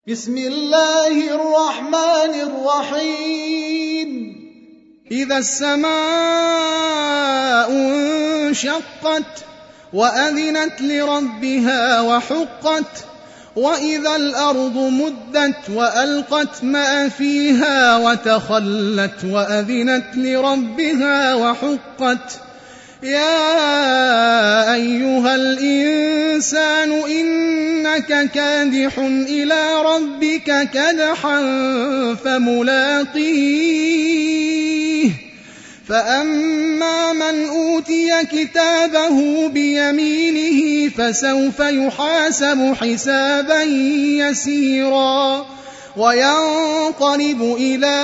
بسم الله الرحمن الرحيم إذا السماء انشقت وأذنت لربها وحقت وإذا الأرض مدت وألقت ما فيها وتخلت وأذنت لربها وحقت يا أيها الإنسان إنك كادح إلى ربك كدحا فملاقيه فأما من أوتي كتابه بيمينه فسوف يحاسب حسابا يسيرا وينقلب إلى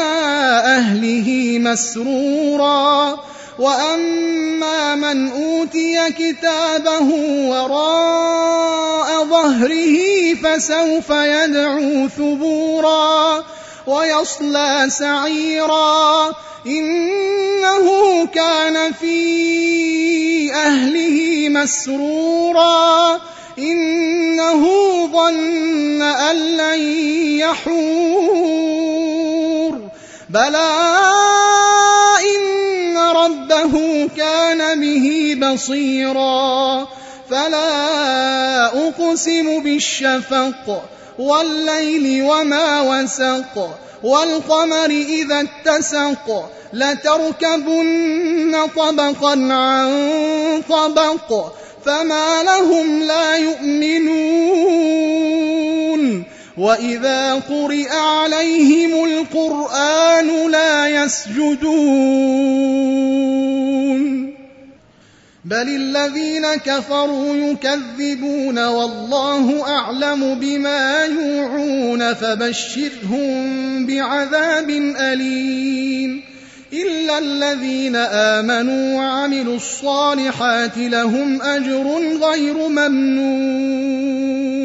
أهله مسرورا وأما من أوتي كتابه وراء ظهره فسوف يدعو ثبورا ويصلى سعيرا إنه كان في أهله مسرورا إنه ظن أن لن يحور بلى إن ربه كان به بصيرا فلا أقسم بالشفق والليل وما وسق والقمر إذا اتسق لتركبن طبقا عن طبق فما لهم لا يؤمنون وإذا قرئ عليهم القرآن لا يسجدون بل الذين كفروا يكذبون والله أعلم بما يوعون فبشرهم بعذاب أليم إلا الذين آمنوا وعملوا الصالحات لهم أجر غير ممنون